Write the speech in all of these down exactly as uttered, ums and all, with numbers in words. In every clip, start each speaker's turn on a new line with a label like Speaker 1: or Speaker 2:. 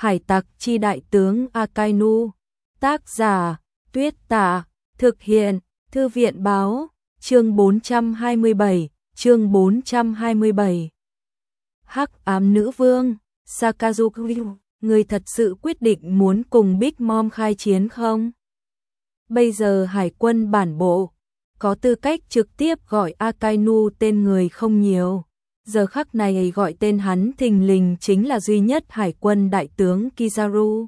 Speaker 1: Hải tặc chi đại tướng Akainu. Tác giả Tuyết Tạ. Thực hiện Thư viện báo. Chương bốn trăm hai mươi bảy. Chương bốn trăm hai mươi bảy. Hắc ám nữ vương Sakazuki, người thật sự quyết định muốn cùng Big Mom khai chiến không? Bây giờ hải quân bản bộ có tư cách trực tiếp gọi Akainu tên người không nhiều. Giờ khắc này gọi tên hắn thình lình chính là duy nhất hải quân đại tướng Kizaru.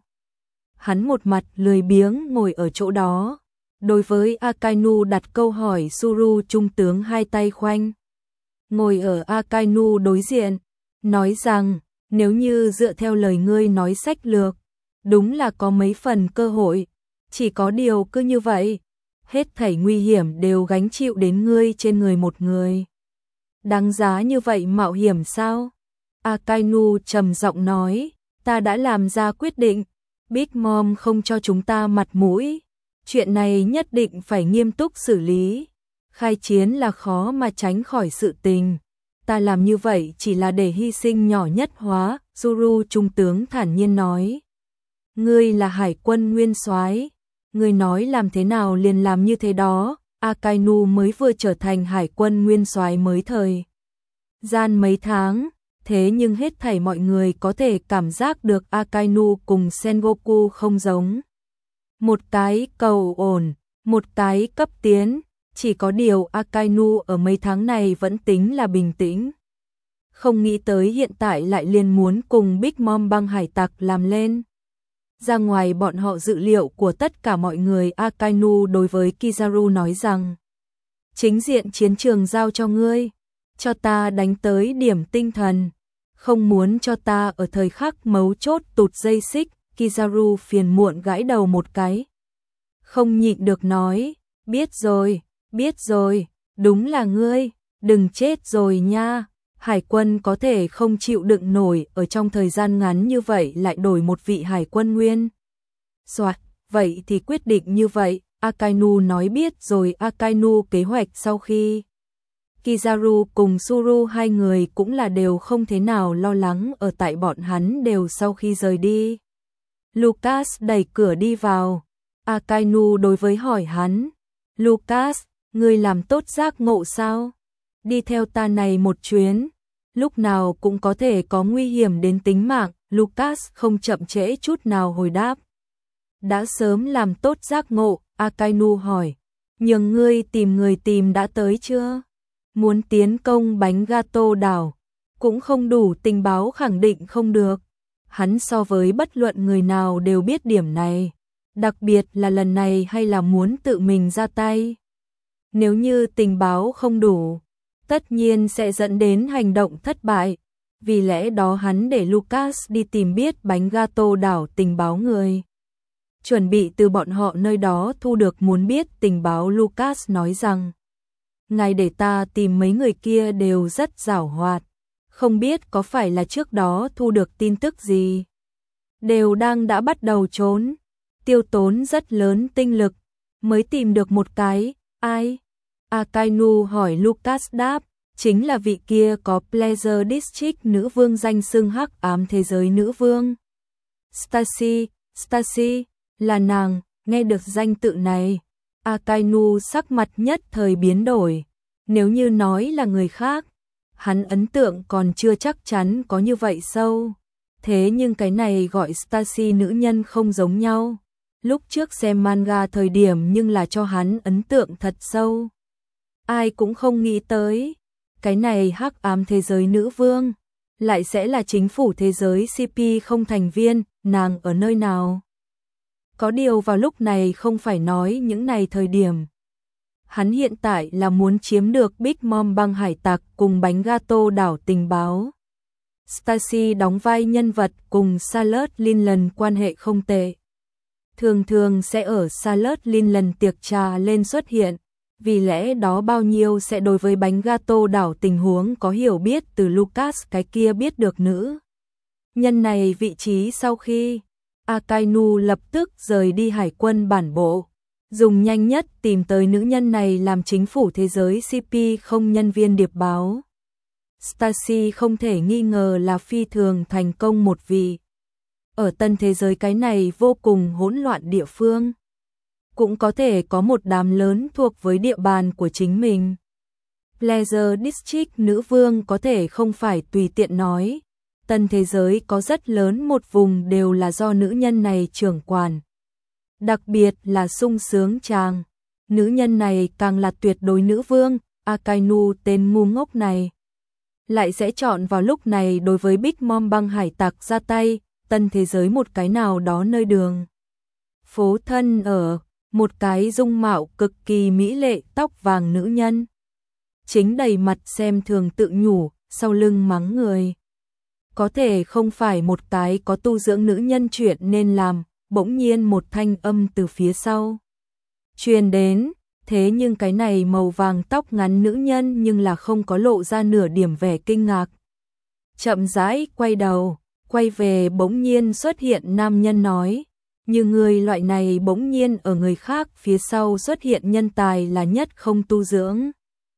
Speaker 1: Hắn một mặt lười biếng ngồi ở chỗ đó. Đối với Akainu đặt câu hỏi, Suru trung tướng hai tay khoanh ngồi ở Akainu đối diện, nói rằng nếu như dựa theo lời ngươi nói sách lược, đúng là có mấy phần cơ hội, chỉ có điều cứ như vậy, hết thảy nguy hiểm đều gánh chịu đến ngươi trên người một người. Đáng giá như vậy mạo hiểm sao? Akainu trầm giọng nói, ta đã làm ra quyết định, Big Mom không cho chúng ta mặt mũi, chuyện này nhất định phải nghiêm túc xử lý. Khai chiến là khó mà tránh khỏi sự tình, ta làm như vậy chỉ là để hy sinh nhỏ nhất hóa, Suru trung tướng thản nhiên nói. Ngươi là hải quân nguyên soái, ngươi nói làm thế nào liền làm như thế đó. Akainu mới vừa trở thành hải quân nguyên soái mới thời gian mấy tháng, thế nhưng hết thảy mọi người có thể cảm giác được Akainu cùng Sengoku không giống. Một cái cầu ổn, một cái cấp tiến, chỉ có điều Akainu ở mấy tháng này vẫn tính là bình tĩnh. Không nghĩ tới hiện tại lại liền muốn cùng Big Mom băng hải tặc làm lên. Ra ngoài bọn họ dự liệu của tất cả mọi người, Akainu đối với Kizaru nói rằng, chính diện chiến trường giao cho ngươi, cho ta đánh tới điểm tinh thần, không muốn cho ta ở thời khắc mấu chốt tụt dây xích. Kizaru phiền muộn gãi đầu một cái, không nhịn được nói, biết rồi, biết rồi, đúng là ngươi, đừng chết rồi nha. Hải quân có thể không chịu đựng nổi ở trong thời gian ngắn như vậy lại đổi một vị hải quân nguyên soái, vậy thì quyết định như vậy. Akainu nói biết rồi. Akainu kế hoạch sau khi Kizaru cùng Suru hai người cũng là đều không thế nào lo lắng ở tại bọn hắn đều sau khi rời đi. Lucas đẩy cửa đi vào. Akainu đối với hỏi hắn, Lucas, ngươi làm tốt giác ngộ sao? Đi theo ta này một chuyến, lúc nào cũng có thể có nguy hiểm đến tính mạng. Lucas không chậm trễ chút nào hồi đáp. Đã sớm làm tốt giác ngộ. Akainu hỏi, nhường ngươi tìm người tìm đã tới chưa? Muốn tiến công bánh gato đảo, cũng không đủ tình báo khẳng định không được. Hắn so với bất luận người nào đều biết điểm này, đặc biệt là lần này hay là muốn tự mình ra tay. Nếu như tình báo không đủ, tất nhiên sẽ dẫn đến hành động thất bại, vì lẽ đó hắn để Lucas đi tìm biết bánh gato đảo tình báo người. Chuẩn bị từ bọn họ nơi đó thu được muốn biết tình báo. Lucas nói rằng, ngài để ta tìm mấy người kia đều rất giảo hoạt, không biết có phải là trước đó thu được tin tức gì. Đều đang đã bắt đầu trốn, tiêu tốn rất lớn tinh lực, mới tìm được một cái. Ai? Akainu hỏi. Lucas đáp, chính là vị kia có Pleasure District nữ vương danh xưng hắc ám thế giới nữ vương. Stacy, Stacy, là nàng. Nghe được danh tự này, Akainu sắc mặt nhất thời biến đổi. Nếu như nói là người khác, hắn ấn tượng còn chưa chắc chắn có như vậy sâu. Thế nhưng cái này gọi Stacy nữ nhân không giống nhau. Lúc trước xem manga thời điểm nhưng là cho hắn ấn tượng thật sâu. Ai cũng không nghĩ tới, cái này hắc ám thế giới nữ vương lại sẽ là chính phủ thế giới xê pê không thành viên. Nàng ở nơi nào? Có điều vào lúc này không phải nói những này thời điểm. Hắn hiện tại là muốn chiếm được Big Mom băng hải tặc cùng bánh gato đảo tình báo. Stacy đóng vai nhân vật cùng Charlotte Linland quan hệ không tệ. Thường thường sẽ ở Charlotte Linland tiệc trà lên xuất hiện, vì lẽ đó bao nhiêu sẽ đối với bánh gato đảo tình huống có hiểu biết từ Lucas cái kia biết được nữ nhân này vị trí. Sau khi Akainu lập tức rời đi hải quân bản bộ, dùng nhanh nhất tìm tới nữ nhân này làm chính phủ thế giới xê pê không nhân viên điệp báo. Stacy không thể nghi ngờ là phi thường thành công một vị ở tân thế giới cái này vô cùng hỗn loạn địa phương, cũng có thể có một đám lớn thuộc với địa bàn của chính mình. Pleasure District nữ vương có thể không phải tùy tiện nói, tân thế giới có rất lớn một vùng đều là do nữ nhân này trưởng quản. Đặc biệt là sung sướng chàng, nữ nhân này càng là tuyệt đối nữ vương, Akainu tên ngu ngốc này lại sẽ chọn vào lúc này đối với Big Mom băng hải tặc ra tay, tân thế giới một cái nào đó nơi đường phố thân ở, một cái dung mạo cực kỳ mỹ lệ tóc vàng nữ nhân chính đầy mặt xem thường tự nhủ, sau lưng mắng người. Có thể không phải một cái có tu dưỡng nữ nhân chuyện nên làm, bỗng nhiên một thanh âm từ phía sau truyền đến, thế nhưng cái này màu vàng tóc ngắn nữ nhân nhưng là không có lộ ra nửa điểm vẻ kinh ngạc. Chậm rãi quay đầu, quay về bỗng nhiên xuất hiện nam nhân nói, như người loại này bỗng nhiên ở người khác phía sau xuất hiện nhân tài là nhất không tu dưỡng.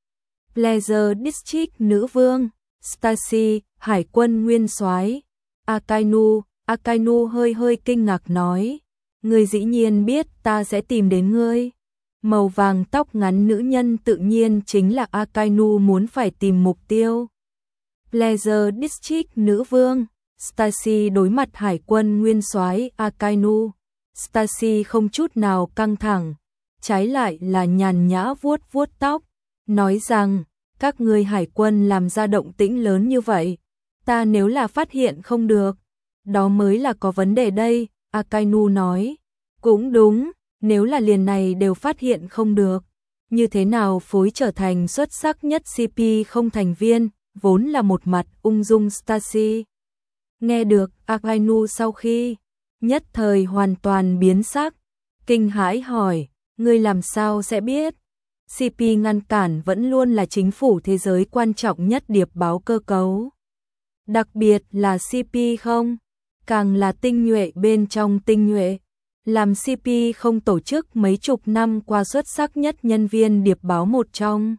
Speaker 1: Pleasure District nữ vương, Stacy, hải quân nguyên soái, Akainu, Akainu hơi hơi kinh ngạc nói, ngươi dĩ nhiên biết ta sẽ tìm đến ngươi. Màu vàng tóc ngắn nữ nhân tự nhiên chính là Akainu muốn phải tìm mục tiêu. Pleasure District nữ vương, Stacy đối mặt hải quân nguyên soái Akainu, Stacy không chút nào căng thẳng, trái lại là nhàn nhã vuốt vuốt tóc, nói rằng, các ngươi hải quân làm ra động tĩnh lớn như vậy, ta nếu là phát hiện không được, đó mới là có vấn đề đây, Akainu nói, cũng đúng, nếu là liền này đều phát hiện không được, như thế nào phối trở thành xuất sắc nhất xê pê không thành viên, vốn là một mặt ung dung Stacy. Nghe được Akainu sau khi nhất thời hoàn toàn biến sắc, kinh hãi hỏi, ngươi làm sao sẽ biết? xê pê ngăn cản vẫn luôn là chính phủ thế giới quan trọng nhất điệp báo cơ cấu. Đặc biệt là xê pê không, càng là tinh nhuệ bên trong tinh nhuệ. Làm xê pê không tổ chức mấy chục năm qua xuất sắc nhất nhân viên điệp báo một trong.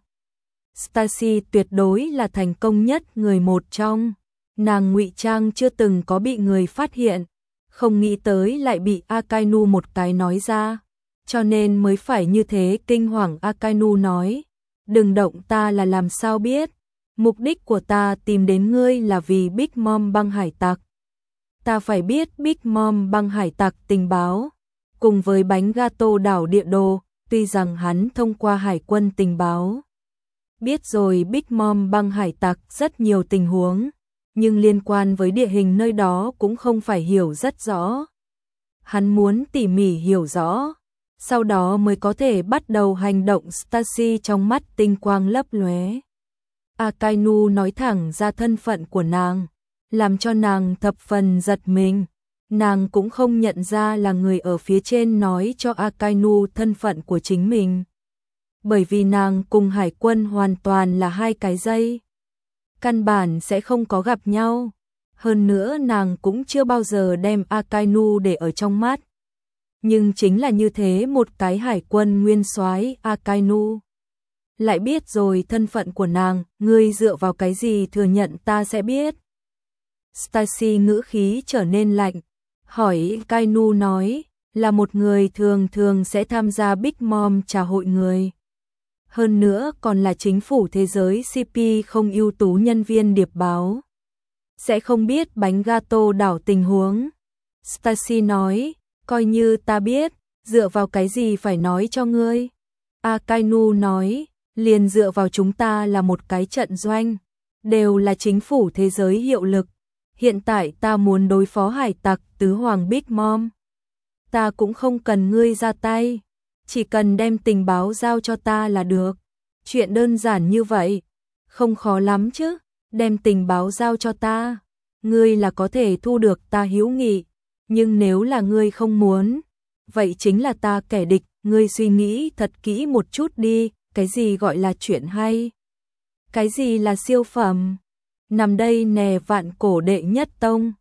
Speaker 1: Stacy tuyệt đối là thành công nhất người một trong. Nàng ngụy trang chưa từng có bị người phát hiện, không nghĩ tới lại bị Akainu một cái nói ra. Cho nên mới phải như thế kinh hoàng. Akainu nói, đừng động, ta là làm sao biết, mục đích của ta tìm đến ngươi là vì Big Mom băng hải tặc. Ta phải biết Big Mom băng hải tặc tình báo, cùng với bánh gato đảo địa đồ, tuy rằng hắn thông qua hải quân tình báo biết rồi Big Mom băng hải tặc rất nhiều tình huống, nhưng liên quan với địa hình nơi đó cũng không phải hiểu rất rõ. Hắn muốn tỉ mỉ hiểu rõ, sau đó mới có thể bắt đầu hành động. Stacy trong mắt tinh quang lấp lóe. Akainu nói thẳng ra thân phận của nàng, làm cho nàng thập phần giật mình. Nàng cũng không nhận ra là người ở phía trên nói cho Akainu thân phận của chính mình. Bởi vì nàng cùng hải quân hoàn toàn là hai cái dây, căn bản sẽ không có gặp nhau. Hơn nữa nàng cũng chưa bao giờ đem Akainu để ở trong mắt. Nhưng chính là như thế một cái hải quân nguyên soái, Akainu lại biết rồi thân phận của nàng. Ngươi dựa vào cái gì thừa nhận ta sẽ biết? Stacy ngữ khí trở nên lạnh, hỏi. Akainu nói, là một người thường thường sẽ tham gia Big Mom trà hội người. Hơn nữa còn là chính phủ thế giới xê pê không ưu tú nhân viên điệp báo. Sẽ không biết bánh gato đảo tình huống. Stacy nói, coi như ta biết, dựa vào cái gì phải nói cho ngươi? Akainu nói, liền dựa vào chúng ta là một cái trận doanh, đều là chính phủ thế giới hiệu lực. Hiện tại ta muốn đối phó hải tặc tứ hoàng Big Mom. Ta cũng không cần ngươi ra tay, chỉ cần đem tình báo giao cho ta là được. Chuyện đơn giản như vậy, không khó lắm chứ, đem tình báo giao cho ta. Ngươi là có thể thu được ta hữu nghị, nhưng nếu là ngươi không muốn, vậy chính là ta kẻ địch. Ngươi suy nghĩ thật kỹ một chút đi, cái gì gọi là chuyện hay? Cái gì là siêu phẩm? Nằm đây nè vạn cổ đệ nhất tông,